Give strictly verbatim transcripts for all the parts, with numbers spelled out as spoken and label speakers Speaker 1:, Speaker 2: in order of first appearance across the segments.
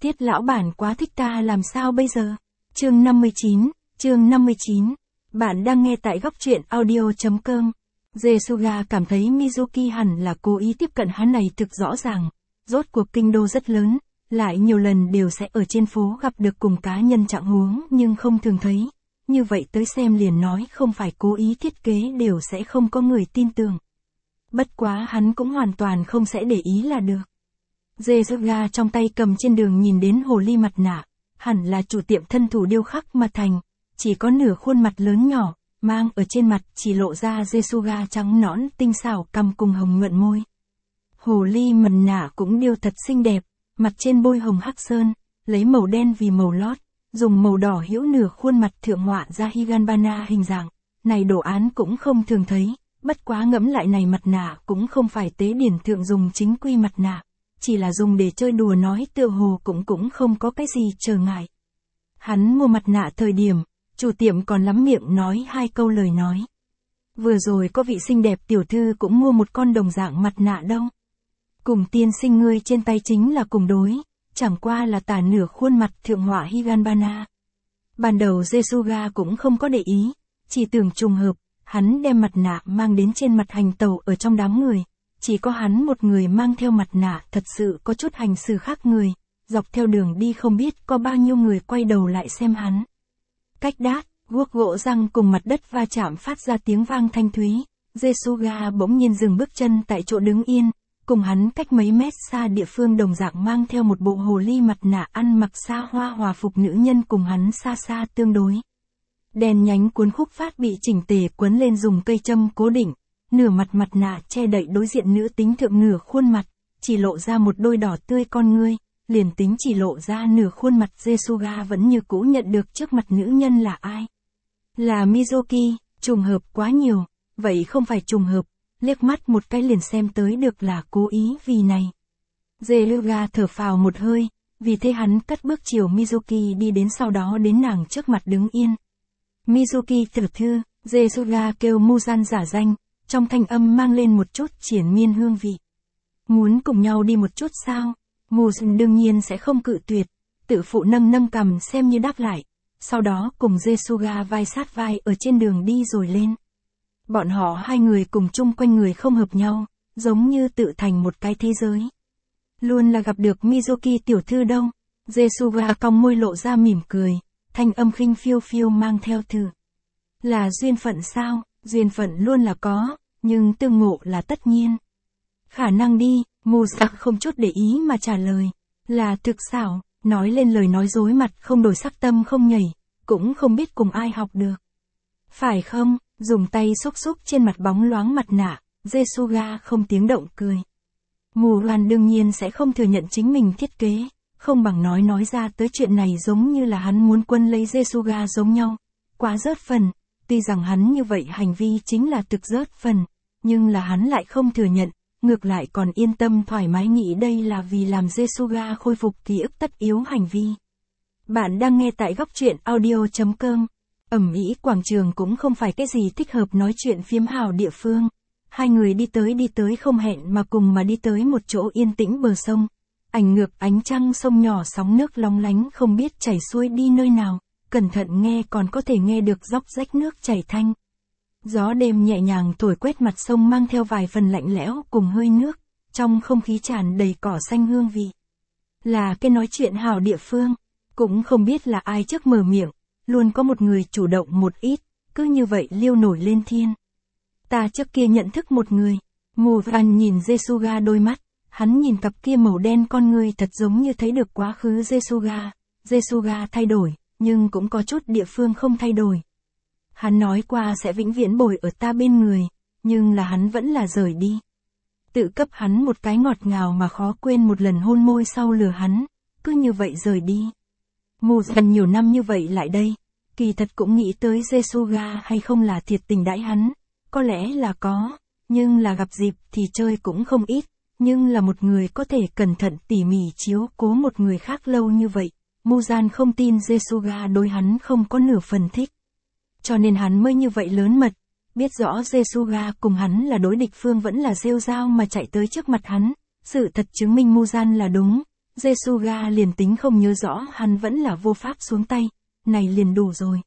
Speaker 1: Tiết lão bản quá thích ta làm sao bây giờ? Chương năm mươi chín, chương năm mươi chín. Bạn đang nghe tại góc truyện audio chấm com. Jesuga cảm thấy Mizuki hẳn là cố ý tiếp cận hắn này thực rõ ràng. Rốt cuộc kinh đô rất lớn, lại nhiều lần đều sẽ ở trên phố gặp được cùng cá nhân trạng huống nhưng không thường thấy. Như vậy tới xem liền nói không phải cố ý thiết kế đều sẽ không có người tin tưởng. Bất quá hắn cũng hoàn toàn không sẽ để ý là được. Jesuga trong tay cầm trên đường nhìn đến hồ ly mặt nạ, hẳn là chủ tiệm thân thủ điêu khắc mà thành, chỉ có nửa khuôn mặt lớn nhỏ, mang ở trên mặt chỉ lộ ra Jesuga trắng nõn tinh xảo cằm cùng hồng nhuận môi. Hồ ly mặt nạ cũng điêu thật xinh đẹp, mặt trên bôi hồng hắc sơn, lấy màu đen vì màu lót, dùng màu đỏ hữu nửa khuôn mặt thượng họa ra Higanbana hình dạng, này đồ án cũng không thường thấy, bất quá ngẫm lại này mặt nạ cũng không phải tế điển thượng dùng chính quy mặt nạ. Chỉ là dùng để chơi đùa nói tựa hồ cũng cũng không có cái gì trở ngại. Hắn mua mặt nạ thời điểm, chủ tiệm còn lắm miệng nói hai câu lời nói. Vừa rồi có vị xinh đẹp tiểu thư cũng mua một con đồng dạng mặt nạ đâu. Cùng tiên sinh ngươi trên tay chính là cùng đối, chẳng qua là tả nửa khuôn mặt thượng họa Higanbana. Ban đầu Jesuga cũng không có để ý, chỉ tưởng trùng hợp, hắn đem mặt nạ mang đến trên mặt hành tàu ở trong đám người. Chỉ có hắn một người mang theo mặt nạ thật sự có chút hành xử khác người, dọc theo đường đi không biết có bao nhiêu người quay đầu lại xem hắn. Cách đát, guốc gỗ răng cùng mặt đất va chạm phát ra tiếng vang thanh thúy, Jesuga bỗng nhiên dừng bước chân tại chỗ đứng yên, cùng hắn cách mấy mét xa địa phương đồng dạng mang theo một bộ hồ ly mặt nạ ăn mặc xa hoa hòa phục nữ nhân cùng hắn xa xa tương đối. Đèn nhánh cuốn khúc phát bị chỉnh tề quấn lên dùng cây châm cố định. Nửa mặt mặt nạ che đậy đối diện nữ tính thượng nửa khuôn mặt, chỉ lộ ra một đôi đỏ tươi con ngươi, liền tính chỉ lộ ra nửa khuôn mặt Jesuga vẫn như cũ nhận được trước mặt nữ nhân là ai. Là Mizuki, trùng hợp quá nhiều, vậy không phải trùng hợp, liếc mắt một cái liền xem tới được là cố ý vì này. Jesuga thở phào một hơi, vì thế hắn cất bước chiều Mizuki đi đến sau đó đến nàng trước mặt đứng yên. Mizuki tiểu thư, Jesuga kêu Muzan giả danh. Trong thanh âm mang lên một chút triển miên hương vị. Muốn cùng nhau đi một chút sao? Muzan đương nhiên sẽ không cự tuyệt, tự phụ nâng nâng cằm xem như đáp lại, sau đó cùng Jesuga vai sát vai ở trên đường đi rồi lên. Bọn họ hai người cùng chung quanh người không hợp nhau, giống như tự thành một cái thế giới. Luôn là gặp được Mizuki tiểu thư đâu. Jesuga cong môi lộ ra mỉm cười, thanh âm khinh phiêu phiêu mang theo thử. Là duyên phận sao? Duyên phận luôn là có, nhưng tương ngộ là tất nhiên. Khả năng đi, Muzan không chút để ý mà trả lời, là thực xảo, nói lên lời nói dối mặt không đổi sắc tâm không nhảy, cũng không biết cùng ai học được. Phải không, dùng tay xúc xúc trên mặt bóng loáng mặt nạ, Jesuga không tiếng động cười. Muzan đương nhiên sẽ không thừa nhận chính mình thiết kế, không bằng nói nói ra tới chuyện này giống như là hắn muốn quân lấy Jesuga giống nhau, quá rớt phần. Tuy rằng hắn như vậy hành vi chính là thực rớt phần, nhưng là hắn lại không thừa nhận, ngược lại còn yên tâm thoải mái nghĩ đây là vì làm Jesuga khôi phục ký ức tất yếu hành vi. Bạn đang nghe tại góc truyện audio chấm com. Ẩm ĩ quảng trường cũng không phải cái gì thích hợp nói chuyện phiếm hào địa phương. Hai người đi tới đi tới không hẹn mà cùng mà đi tới một chỗ yên tĩnh bờ sông. Ảnh ngược ánh trăng sông nhỏ sóng nước long lánh không biết chảy xuôi đi nơi nào. Cẩn thận nghe còn có thể nghe được róc rách nước chảy thanh. Gió đêm nhẹ nhàng thổi quét mặt sông mang theo vài phần lạnh lẽo cùng hơi nước, trong không khí tràn đầy cỏ xanh hương vị. Là cái nói chuyện hào địa phương, cũng không biết là ai trước mở miệng, luôn có một người chủ động một ít, cứ như vậy liêu nổi lên thiên. Ta trước kia nhận thức một người, Muzan nhìn Jesuga đôi mắt, hắn nhìn cặp kia màu đen con người thật giống như thấy được quá khứ Jesuga, Jesuga thay đổi. Nhưng cũng có chút địa phương không thay đổi. Hắn nói qua sẽ vĩnh viễn bồi ở ta bên người, nhưng là hắn vẫn là rời đi. Tự cấp hắn một cái ngọt ngào mà khó quên một lần hôn môi sau lừa hắn, cứ như vậy rời đi. Muzan nhiều năm như vậy lại đây, kỳ thật cũng nghĩ tới Jesuga hay không là thiệt tình đãi hắn, có lẽ là có, nhưng là gặp dịp thì chơi cũng không ít, nhưng là một người có thể cẩn thận tỉ mỉ chiếu cố một người khác lâu như vậy. Muzan không tin Jesuga đối hắn không có nửa phần thích. Cho nên hắn mới như vậy lớn mật, biết rõ Jesuga cùng hắn là đối địch phương vẫn là rêu rao mà chạy tới trước mặt hắn. Sự thật chứng minh Muzan là đúng, Jesuga liền tính không nhớ rõ hắn vẫn là vô pháp xuống tay, này liền đủ rồi.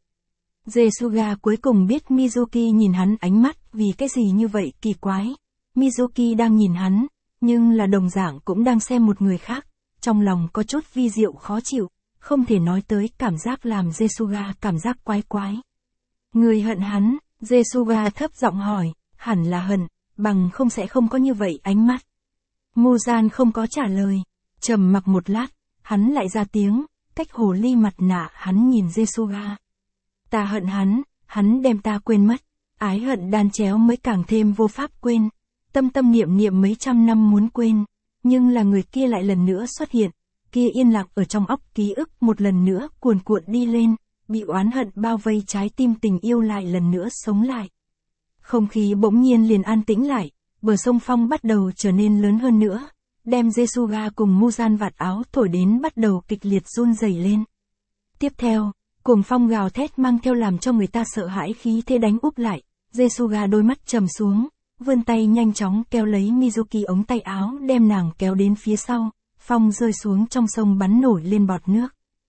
Speaker 1: Jesuga cuối cùng biết Mizuki nhìn hắn ánh mắt vì cái gì như vậy kỳ quái. Mizuki đang nhìn hắn, nhưng là đồng dạng cũng đang xem một người khác, trong lòng có chút vi diệu khó chịu, không thể nói tới cảm giác làm Jesuga cảm giác quái quái. Người hận hắn, Jesuga thấp giọng hỏi, hẳn là hận, bằng không sẽ không có như vậy ánh mắt. Muzan không có trả lời, trầm mặc một lát, hắn lại ra tiếng, cách hồ ly mặt nạ hắn nhìn Jesuga. Ta hận hắn, hắn đem ta quên mất, ái hận đan chéo mới càng thêm vô pháp quên, tâm tâm niệm niệm mấy trăm năm muốn quên, nhưng là người kia lại lần nữa xuất hiện, kia yên lặng ở trong óc ký ức một lần nữa cuồn cuộn đi lên, bị oán hận bao vây trái tim tình yêu lại lần nữa sống lại. Không khí bỗng nhiên liền an tĩnh lại, bờ sông Phong bắt đầu trở nên lớn hơn nữa, đem Jesuga cùng Muzan vạt áo thổi đến bắt đầu kịch liệt run rẩy lên. Tiếp theo, cuồng phong gào thét mang theo làm cho người ta sợ hãi khí thế đánh úp lại, Jesuga đôi mắt trầm xuống, vươn tay nhanh chóng kéo lấy Mizuki ống tay áo đem nàng kéo đến phía sau, phong rơi xuống trong sông bắn nổi lên bọt nước.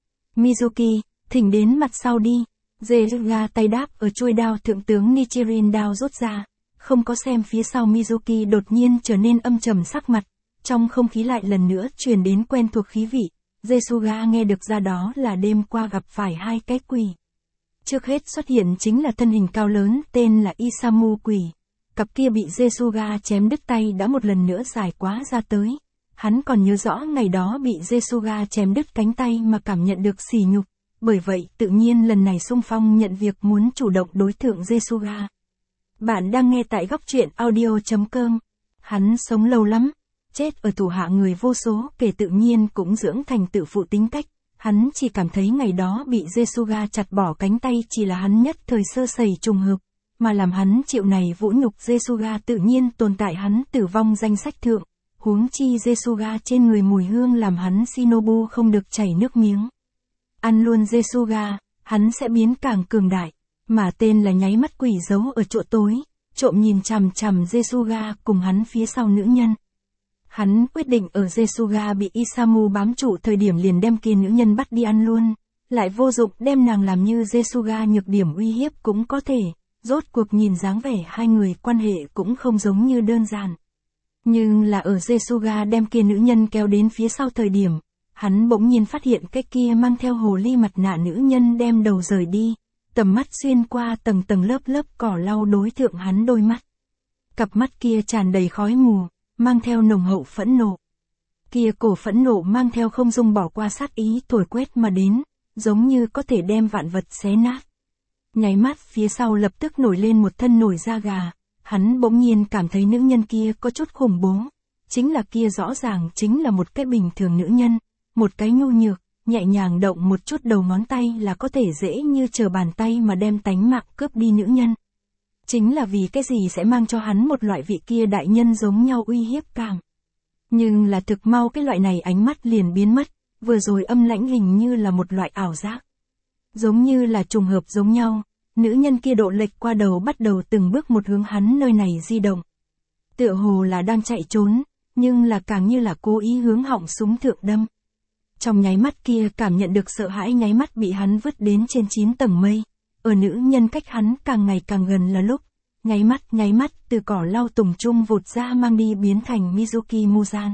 Speaker 1: Mizuki, thỉnh đến mặt sau đi, Jesuga tay đáp ở chuôi đao thượng tướng Nichirin đao rút ra, không có xem phía sau Mizuki đột nhiên trở nên âm trầm sắc mặt, trong không khí lại lần nữa truyền đến quen thuộc khí vị. Jesuga nghe được ra đó là đêm qua gặp phải hai cái quỷ. Trước hết xuất hiện chính là thân hình cao lớn tên là Isamu quỷ. Cặp kia bị Jesuga chém đứt tay đã một lần nữa dài quá ra tới. Hắn còn nhớ rõ ngày đó bị Jesuga chém đứt cánh tay mà cảm nhận được sỉ nhục. Bởi vậy tự nhiên lần này xung phong nhận việc muốn chủ động đối thượng Jesuga. Bạn đang nghe tại góc truyện audio chấm com. Hắn sống lâu lắm. Chết ở thủ hạ người vô số kể tự nhiên cũng dưỡng thành tự phụ tính cách, hắn chỉ cảm thấy ngày đó bị Jesuga chặt bỏ cánh tay chỉ là hắn nhất thời sơ sẩy trùng hợp, mà làm hắn chịu này vũ nhục Jesuga tự nhiên tồn tại hắn tử vong danh sách thượng, huống chi Jesuga trên người mùi hương làm hắn Shinobu không được chảy nước miếng. Ăn luôn Jesuga, hắn sẽ biến càng cường đại, mà tên là nháy mắt quỷ giấu ở chỗ tối, trộm nhìn chằm chằm Jesuga cùng hắn phía sau nữ nhân. Hắn quyết định ở Jesuga bị Isamu bám trụ thời điểm liền đem kia nữ nhân bắt đi ăn luôn, lại vô dụng đem nàng làm như Jesuga nhược điểm uy hiếp cũng có thể, rốt cuộc nhìn dáng vẻ hai người quan hệ cũng không giống như đơn giản. Nhưng là ở Jesuga đem kia nữ nhân kéo đến phía sau thời điểm, hắn bỗng nhiên phát hiện cái kia mang theo hồ ly mặt nạ nữ nhân đem đầu rời đi, tầm mắt xuyên qua tầng tầng lớp lớp cỏ lau đối thượng hắn đôi mắt. Cặp mắt kia tràn đầy khói mù, mang theo nồng hậu phẫn nộ. Kia cổ phẫn nộ mang theo không dung bỏ qua sát ý thổi quét mà đến, giống như có thể đem vạn vật xé nát. Nháy mắt phía sau lập tức nổi lên một thân nổi da gà, hắn bỗng nhiên cảm thấy nữ nhân kia có chút khủng bố. Chính là kia rõ ràng chính là một cái bình thường nữ nhân, một cái nhu nhược, nhẹ nhàng động một chút đầu ngón tay là có thể dễ như trở bàn tay mà đem tánh mạng cướp đi nữ nhân. Chính là vì cái gì sẽ mang cho hắn một loại vị kia đại nhân giống nhau uy hiếp cảm. Nhưng là thực mau cái loại này ánh mắt liền biến mất, vừa rồi âm lãnh hình như là một loại ảo giác. Giống như là trùng hợp giống nhau, nữ nhân kia độ lệch qua đầu bắt đầu từng bước một hướng hắn nơi này di động. Tựa hồ là đang chạy trốn, nhưng là càng như là cố ý hướng họng súng thượng đâm. Trong nháy mắt kia cảm nhận được sợ hãi nháy mắt bị hắn vứt đến trên chín tầng mây. Ở nữ nhân cách hắn càng ngày càng gần là lúc, nháy mắt nháy mắt từ cỏ lau tùng trung vụt ra mang đi biến thành Mizuki Muzan.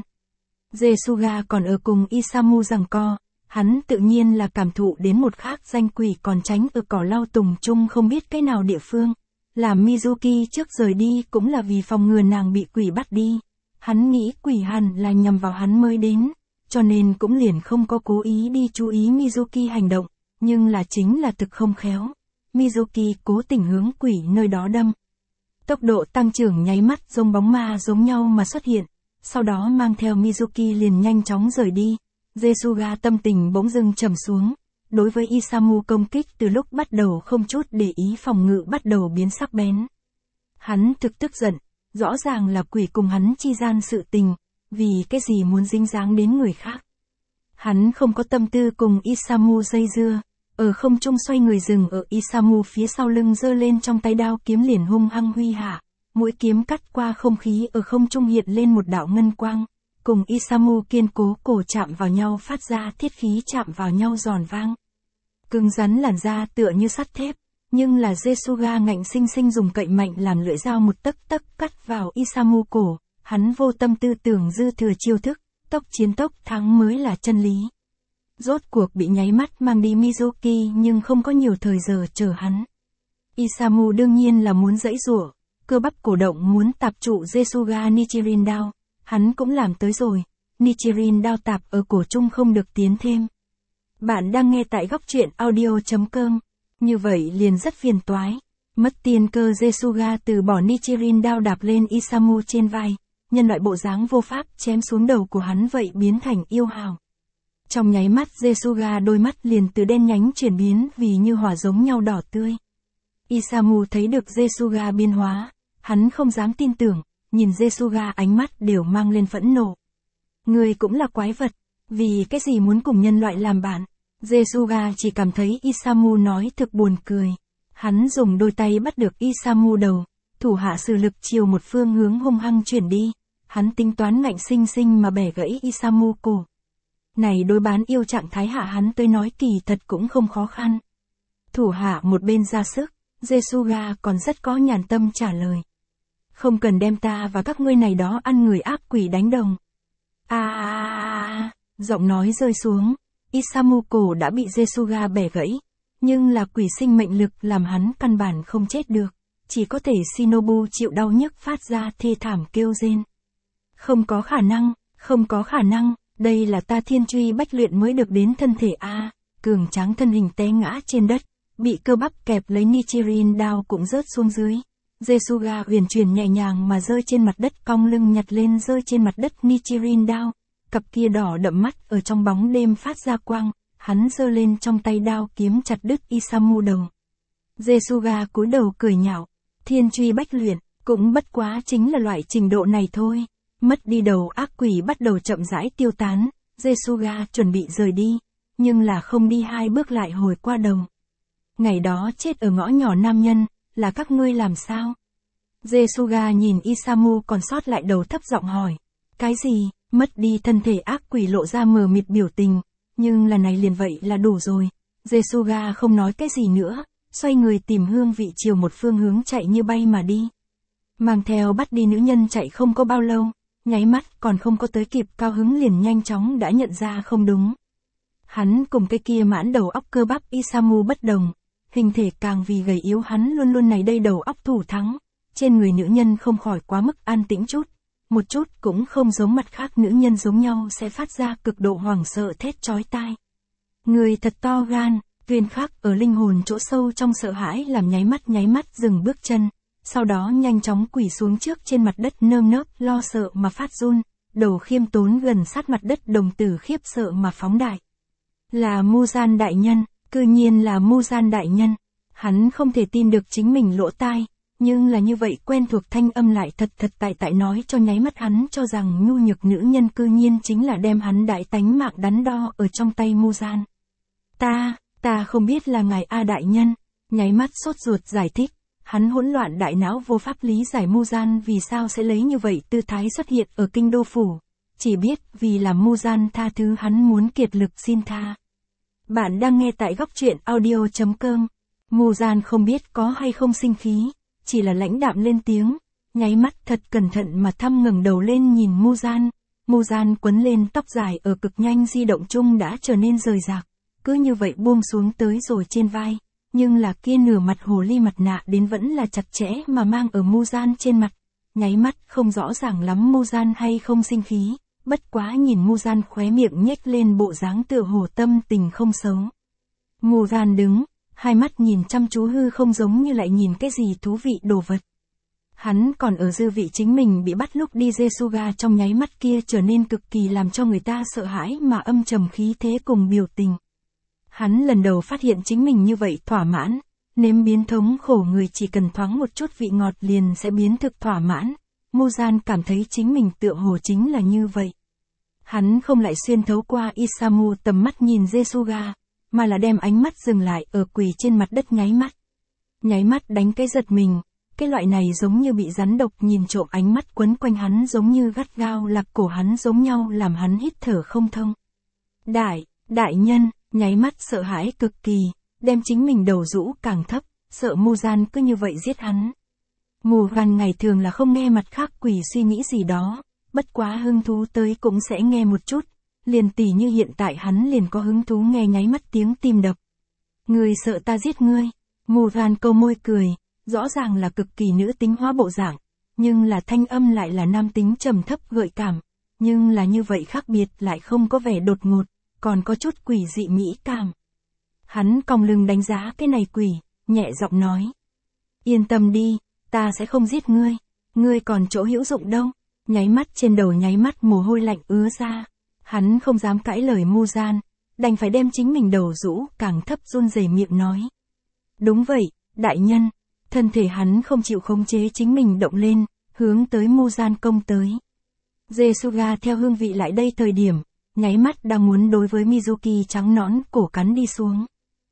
Speaker 1: Jesuga còn ở cùng Isamu giằng co, hắn tự nhiên là cảm thụ đến một khác danh quỷ còn tránh ở cỏ lau tùng trung không biết cái nào địa phương. Làm Mizuki trước rời đi cũng là vì phòng ngừa nàng bị quỷ bắt đi. Hắn nghĩ quỷ hẳn là nhằm vào hắn mới đến, cho nên cũng liền không có cố ý đi chú ý Mizuki hành động, nhưng là chính là thực không khéo. Mizuki cố tình hướng quỷ nơi đó đâm. Tốc độ tăng trưởng nháy mắt giống bóng ma giống nhau mà xuất hiện, sau đó mang theo Mizuki liền nhanh chóng rời đi. Jesuga tâm tình bỗng dưng trầm xuống, đối với Isamu công kích từ lúc bắt đầu không chút để ý phòng ngự bắt đầu biến sắc bén. Hắn thực tức giận, rõ ràng là quỷ cùng hắn chi gian sự tình, vì cái gì muốn dính dáng đến người khác. Hắn không có tâm tư cùng Isamu dây dưa. Ở không trung xoay người dừng ở Isamu phía sau lưng giơ lên trong tay đao kiếm liền hung hăng huy hạ, mũi kiếm cắt qua không khí ở không trung hiện lên một đạo ngân quang, cùng Isamu kiên cố cổ chạm vào nhau phát ra thiết khí chạm vào nhau giòn vang. Cứng rắn làn da tựa như sắt thép, nhưng là Jesuga ngạnh sinh sinh dùng cậy mạnh làm lưỡi dao một tấc tấc cắt vào Isamu cổ, hắn vô tâm tư tưởng dư thừa chiêu thức, tốc chiến tốc thắng mới là chân lý. Rốt cuộc bị nháy mắt mang đi Mizuki nhưng không có nhiều thời giờ chờ hắn. Isamu đương nhiên là muốn giãy giụa, cơ bắp cổ động muốn tạp trụ Jesuga Nichirin đao, hắn cũng làm tới rồi, Nichirin đao tạp ở cổ trung không được tiến thêm. Bạn đang nghe tại góc truyện audio.com, như vậy liền rất phiền toái. Mất tiên cơ Jesuga từ bỏ Nichirin đao đạp lên Isamu trên vai, nhân loại bộ dáng vô pháp chém xuống đầu của hắn vậy biến thành yêu hào. Trong nháy mắt Jesuga đôi mắt liền từ đen nhánh chuyển biến vì như hỏa giống nhau đỏ tươi. Isamu thấy được Jesuga biến hóa, hắn không dám tin tưởng, nhìn Jesuga ánh mắt đều mang lên phẫn nộ. Người cũng là quái vật, vì cái gì muốn cùng nhân loại làm bạn? Jesuga chỉ cảm thấy Isamu nói thực buồn cười. Hắn dùng đôi tay bắt được Isamu đầu, thủ hạ sử lực chiều một phương hướng hung hăng chuyển đi. Hắn tính toán ngạnh sinh sinh mà bẻ gãy Isamu cổ. Này đối bán yêu trạng thái hạ hắn tới nói kỳ thật cũng không khó khăn. Thủ hạ một bên ra sức, Jesuga còn rất có nhàn tâm trả lời. Không cần đem ta và các ngươi này đó ăn người ác quỷ đánh đồng. A a a a, giọng nói rơi xuống, Isamu cổ đã bị Jesuga bẻ gãy, nhưng là quỷ sinh mệnh lực làm hắn căn bản không chết được, chỉ có thể Shinobu chịu đau nhức phát ra thê thảm kêu rên. Không có khả năng, không có khả năng, đây là ta thiên truy bách luyện mới được đến thân thể a. Cường tráng thân hình té ngã trên đất, bị cơ bắp kẹp lấy Nichirin đao cũng rớt xuống dưới. Jesuga huyền chuyển nhẹ nhàng mà rơi trên mặt đất, cong lưng nhặt lên rơi trên mặt đất Nichirin đao, cặp kia đỏ đậm mắt ở trong bóng đêm phát ra quang, hắn giơ lên trong tay đao kiếm chặt đứt Isamu đầu. Jesuga cúi đầu cười nhạo, thiên truy bách luyện, cũng bất quá chính là loại trình độ này thôi. Mất đi đầu ác quỷ bắt đầu chậm rãi tiêu tán, Jesuga chuẩn bị rời đi, nhưng là không đi hai bước lại hồi qua đầu. Ngày đó chết ở ngõ nhỏ nam nhân, là các ngươi làm sao? Jesuga nhìn Isamu còn sót lại đầu thấp giọng hỏi. Cái gì? Mất đi thân thể ác quỷ lộ ra mờ mịt biểu tình, nhưng là này liền vậy là đủ rồi. Jesuga không nói cái gì nữa, xoay người tìm hương vị chiều một phương hướng chạy như bay mà đi. Mang theo bắt đi nữ nhân chạy không có bao lâu, nháy mắt còn không có tới kịp cao hứng liền nhanh chóng đã nhận ra không đúng. Hắn cùng cái kia mãn đầu óc cơ bắp Isamu bất đồng, hình thể càng vì gầy yếu hắn luôn luôn này đây đầu óc thủ thắng, trên người nữ nhân không khỏi quá mức an tĩnh chút, một chút cũng không giống mặt khác nữ nhân giống nhau sẽ phát ra cực độ hoảng sợ thét chói tai. Người thật to gan, Tuyên Khắc ở linh hồn chỗ sâu trong sợ hãi làm nháy mắt nháy mắt dừng bước chân, sau đó nhanh chóng quỳ xuống trước trên mặt đất nơm nớp lo sợ mà phát run, đầu khiêm tốn gần sát mặt đất đồng tử khiếp sợ mà phóng đại. Là Muzan đại nhân, cư nhiên là Muzan đại nhân, hắn không thể tin được chính mình lỗ tai, nhưng là như vậy quen thuộc thanh âm lại thật thật tại tại nói cho nháy mắt hắn cho rằng nhu nhược nữ nhân cư nhiên chính là đem hắn đại tánh mạng đắn đo ở trong tay Muzan. Ta, ta không biết là ngài A đại nhân, nháy mắt sốt ruột giải thích, hắn hỗn loạn đại não vô pháp lý giải Muzan vì sao sẽ lấy như vậy tư thái xuất hiện ở kinh đô phủ, chỉ biết vì là Muzan tha thứ hắn muốn kiệt lực xin tha. Bạn đang nghe tại góc truyện audio.com, Muzan không biết có hay không sinh khí, chỉ là lãnh đạm lên tiếng, nháy mắt thật cẩn thận mà thăm ngẩng đầu lên nhìn Muzan. Muzan quấn lên tóc dài ở cực nhanh di động chung đã trở nên rời rạc, cứ như vậy buông xuống tới rồi trên vai, nhưng là kia nửa mặt hồ ly mặt nạ đến vẫn là chặt chẽ mà mang ở Muzan trên mặt, nháy mắt không rõ ràng lắm Muzan hay không sinh khí, bất quá nhìn Muzan khóe miệng nhếch lên bộ dáng tựa hồ tâm tình không xấu. Muzan đứng, hai mắt nhìn chăm chú hư không giống như lại nhìn cái gì thú vị đồ vật. Hắn còn ở dư vị chính mình bị bắt lúc đi Jesuga trong nháy mắt kia trở nên cực kỳ làm cho người ta sợ hãi mà âm trầm khí thế cùng biểu tình. Hắn lần đầu phát hiện chính mình như vậy thỏa mãn, nếm biến thống khổ người chỉ cần thoáng một chút vị ngọt liền sẽ biến thực thỏa mãn. Muzan cảm thấy chính mình tựa hồ chính là như vậy. Hắn không lại xuyên thấu qua Isamu tầm mắt nhìn Jesuga, mà là đem ánh mắt dừng lại ở quỳ trên mặt đất nháy mắt. Nháy mắt đánh cái giật mình, cái loại này giống như bị rắn độc nhìn trộm, ánh mắt quấn quanh hắn giống như gắt gao lạc cổ hắn giống nhau, làm hắn hít thở không thông. Đại, đại nhân, nháy mắt sợ hãi cực kỳ, đem chính mình đầu rũ càng thấp, sợ Muzan cứ như vậy giết hắn. Muzan ngày thường là không nghe mặt khác quỷ suy nghĩ gì đó, bất quá hứng thú tới cũng sẽ nghe một chút, liền tỉ như hiện tại hắn liền có hứng thú nghe nháy mắt tiếng tim đập. Ngươi sợ ta giết ngươi? Muzan câu môi cười, rõ ràng là cực kỳ nữ tính hóa bộ dạng, nhưng là thanh âm lại là nam tính trầm thấp gợi cảm, nhưng là như vậy khác biệt lại không có vẻ đột ngột, còn có chút quỷ dị mỹ cảm. Hắn cong lưng đánh giá cái này quỷ, nhẹ giọng nói. Yên tâm đi, ta sẽ không giết ngươi, ngươi còn chỗ hữu dụng đâu. Nháy mắt trên đầu nháy mắt mồ hôi lạnh ứa ra, hắn không dám cãi lời Muzan, đành phải đem chính mình đầu rũ càng thấp run rẩy miệng nói. Đúng vậy, đại nhân. Thân thể hắn không chịu khống chế chính mình động lên, hướng tới Muzan công tới. Jesuga theo hương vị lại đây thời điểm, nháy mắt đang muốn đối với Mizuki trắng nõn cổ cắn đi xuống.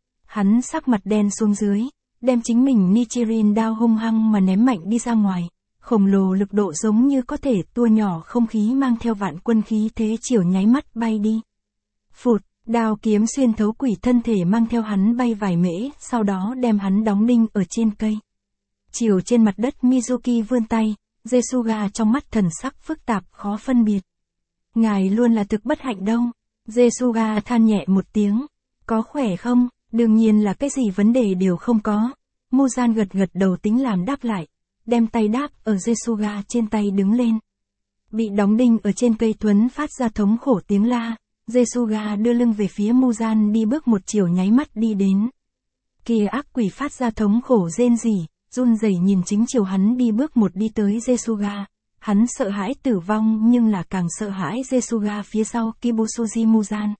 Speaker 1: Hắn sắc mặt đen xuống dưới, đem chính mình Nichirin đao hung hăng mà ném mạnh đi ra ngoài, khổng lồ lực độ giống như có thể tua nhỏ không khí mang theo vạn quân khí thế chiều nháy mắt bay đi. Phụt, đao kiếm xuyên thấu quỷ thân thể mang theo hắn bay vài mễ, sau đó đem hắn đóng đinh ở trên cây. Chiều trên mặt đất Mizuki vươn tay, Jesuga trong mắt thần sắc phức tạp khó phân biệt. Ngài luôn là thực bất hạnh đâu. Jesuga than nhẹ một tiếng. Có khỏe không? Đương nhiên là cái gì vấn đề đều không có. Muzan gật gật đầu tính làm đáp lại, đem tay đáp ở Jesuga trên tay đứng lên. Bị đóng đinh ở trên cây Thuấn phát ra thống khổ tiếng la, Jesuga đưa lưng về phía Muzan đi bước một chiều nháy mắt đi đến. Kia ác quỷ phát ra thống khổ rên rỉ, run rẩy nhìn chính chiều hắn đi bước một đi tới Jesuga. Hắn sợ hãi tử vong nhưng là càng sợ hãi Jesuga phía sau Kibusuji Muzan.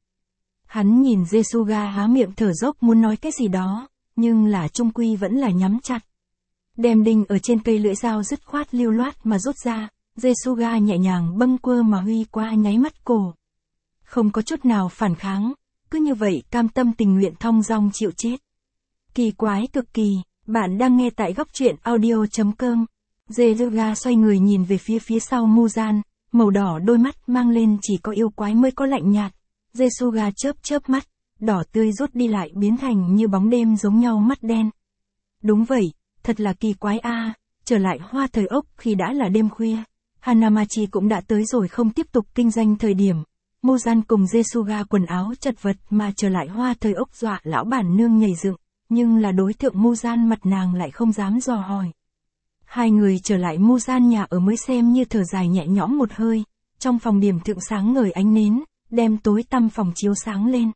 Speaker 1: Hắn nhìn Jesuga há miệng thở dốc muốn nói cái gì đó, nhưng là trung quy vẫn là nhắm chặt. Đem đinh ở trên cây lưỡi dao dứt khoát lưu loát mà rút ra, Jesuga nhẹ nhàng bâng quơ mà huy qua nháy mắt cổ. Không có chút nào phản kháng, cứ như vậy cam tâm tình nguyện thong dong chịu chết. Kỳ quái cực kỳ, bạn đang nghe tại góc truyện audio chấm com. Jesuga xoay người nhìn về phía phía sau Muzan, màu đỏ đôi mắt mang lên chỉ có yêu quái mới có lạnh nhạt. Jesuga chớp chớp mắt, đỏ tươi rút đi lại biến thành như bóng đêm giống nhau mắt đen. Đúng vậy, thật là kỳ quái a. À, trở lại hoa thời ốc khi đã là đêm khuya. Hanamachi cũng đã tới rồi không tiếp tục kinh doanh thời điểm. Muzan cùng Jesuga quần áo chật vật mà trở lại hoa thời ốc dọa lão bản nương nhảy dựng, nhưng là đối tượng Muzan mặt nàng lại không dám dò hỏi. Hai người trở lại Muzan nhà ở mới xem như thở dài nhẹ nhõm một hơi, trong phòng điểm thượng sáng ngời ánh nến, đem tối tăm phòng chiếu sáng lên.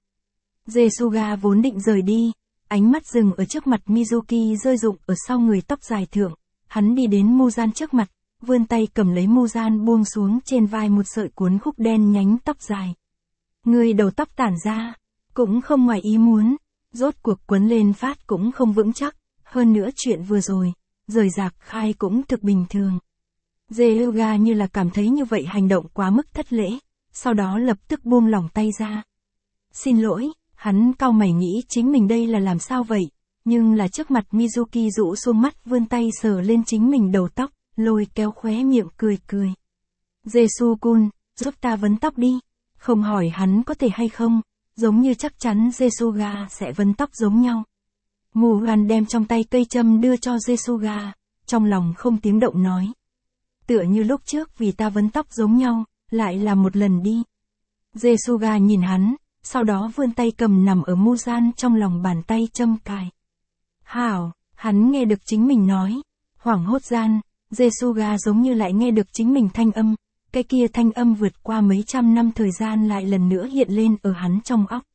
Speaker 1: Jesuga vốn định rời đi, ánh mắt dừng ở trước mặt Mizuki rơi rụng ở sau người tóc dài thượng, hắn đi đến Muzan trước mặt, vươn tay cầm lấy Muzan buông xuống trên vai một sợi cuốn khúc đen nhánh tóc dài. Người đầu tóc tản ra, cũng không ngoài ý muốn, rốt cuộc quấn lên phát cũng không vững chắc, hơn nữa chuyện vừa rồi, rời rạc khai cũng thực bình thường. Jesuga như là cảm thấy như vậy hành động quá mức thất lễ, sau đó lập tức buông lỏng tay ra. Xin lỗi, hắn cau mày nghĩ chính mình đây là làm sao vậy, nhưng là trước mặt Mizuki rũ xuống mắt vươn tay sờ lên chính mình đầu tóc, lôi kéo khóe miệng cười cười. Jesu-kun, giúp ta vấn tóc đi, không hỏi hắn có thể hay không, giống như chắc chắn Jesuga sẽ vấn tóc giống nhau. Muzan đem trong tay cây châm đưa cho Jesuga, trong lòng không tiếng động nói. Tựa như lúc trước vì ta vấn tóc giống nhau, lại làm một lần đi. Jesuga nhìn hắn, sau đó vươn tay cầm nằm ở Muzan trong lòng bàn tay châm cài. Hảo, hắn nghe được chính mình nói, hoảng hốt gian, Jesuga giống như lại nghe được chính mình thanh âm, cái kia thanh âm vượt qua mấy trăm năm thời gian lại lần nữa hiện lên ở hắn trong óc.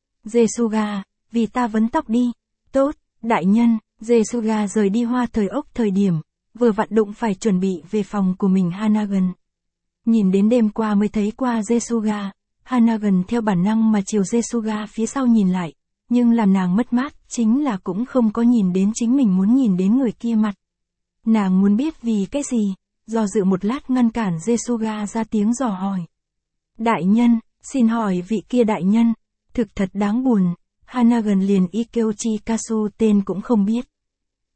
Speaker 1: Jesuga, vì ta vấn tóc đi. Tốt, đại nhân. Jesuga rời đi hoa thời ốc thời điểm, vừa vặn đụng phải chuẩn bị về phòng của mình Hanagan. Nhìn đến đêm qua mới thấy qua Jesuga, Hanagan theo bản năng mà chiều Jesuga phía sau nhìn lại, nhưng làm nàng mất mát chính là cũng không có nhìn đến chính mình muốn nhìn đến người kia mặt. Nàng muốn biết vì cái gì, do dự một lát ngăn cản Jesuga ra tiếng dò hỏi. Đại nhân, xin hỏi vị kia đại nhân, thực thật đáng buồn, Hanagan liền Ikeuchi Kasu tên cũng không biết.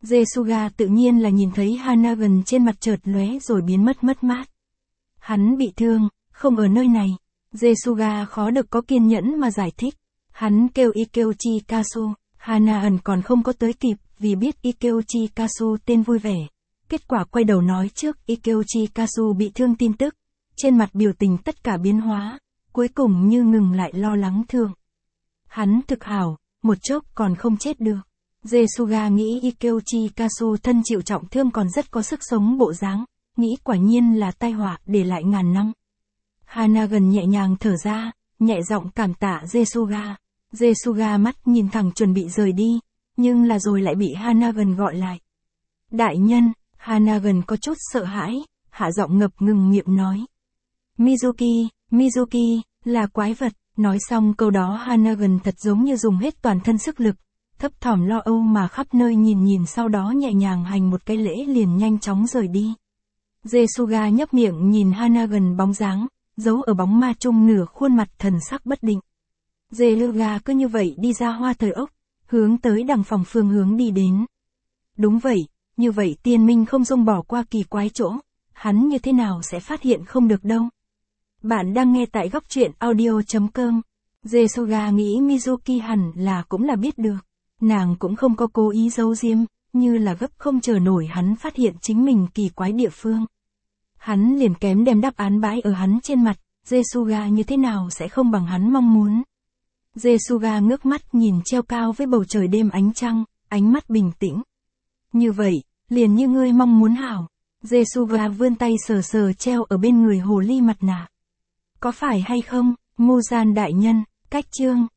Speaker 1: Jesuga tự nhiên là nhìn thấy Hanagan trên mặt chợt lóe rồi biến mất mất mát. Hắn bị thương, không ở nơi này. Jesuga khó được có kiên nhẫn mà giải thích. Hắn kêu Ikeuchi Kasu, Hanagan còn không có tới kịp, vì biết Ikeuchi Kasu tên vui vẻ. Kết quả quay đầu nói trước Ikeuchi Kasu bị thương tin tức. Trên mặt biểu tình tất cả biến hóa, cuối cùng như ngừng lại lo lắng thương. Hắn thực hảo, một chốc còn không chết được. Jesuga nghĩ Ikeuchi Kasu thân chịu trọng thương còn rất có sức sống bộ dáng, nghĩ quả nhiên là tai họa để lại ngàn năm. Hanagan nhẹ nhàng thở ra, nhẹ giọng cảm tạ Jesuga. Jesuga mắt nhìn thẳng chuẩn bị rời đi, nhưng là rồi lại bị Hanagan gọi lại. Đại nhân, Hanagan có chút sợ hãi, hạ giọng ngập ngừng miệng nói. Mizuki, Mizuki, là quái vật. Nói xong câu đó Hanagan thật giống như dùng hết toàn thân sức lực, thấp thỏm lo âu mà khắp nơi nhìn nhìn sau đó nhẹ nhàng hành một cái lễ liền nhanh chóng rời đi. Jesuga nhấp miệng nhìn Hanagan bóng dáng, giấu ở bóng ma chung nửa khuôn mặt thần sắc bất định. Jesuga cứ như vậy đi ra hoa thời ốc, hướng tới đằng phòng phương hướng đi đến. Đúng vậy, như vậy tiên minh không dung bỏ qua kỳ quái chỗ, hắn như thế nào sẽ phát hiện không được đâu. Bạn đang nghe tại góc truyện audio chấm com. Jesuga nghĩ Mizuki hẳn là cũng là biết được. Nàng cũng không có cố ý giấu giếm, như là gấp không chờ nổi hắn phát hiện chính mình kỳ quái địa phương. Hắn liền kém đem đáp án bãi ở hắn trên mặt, Jesuga như thế nào sẽ không bằng hắn mong muốn. Jesuga ngước mắt nhìn treo cao với bầu trời đêm ánh trăng, ánh mắt bình tĩnh. Như vậy, liền như ngươi mong muốn hảo. Jesuga vươn tay sờ sờ treo ở bên người hồ ly mặt nạ. Có phải hay không, Muzan đại nhân, cách chương.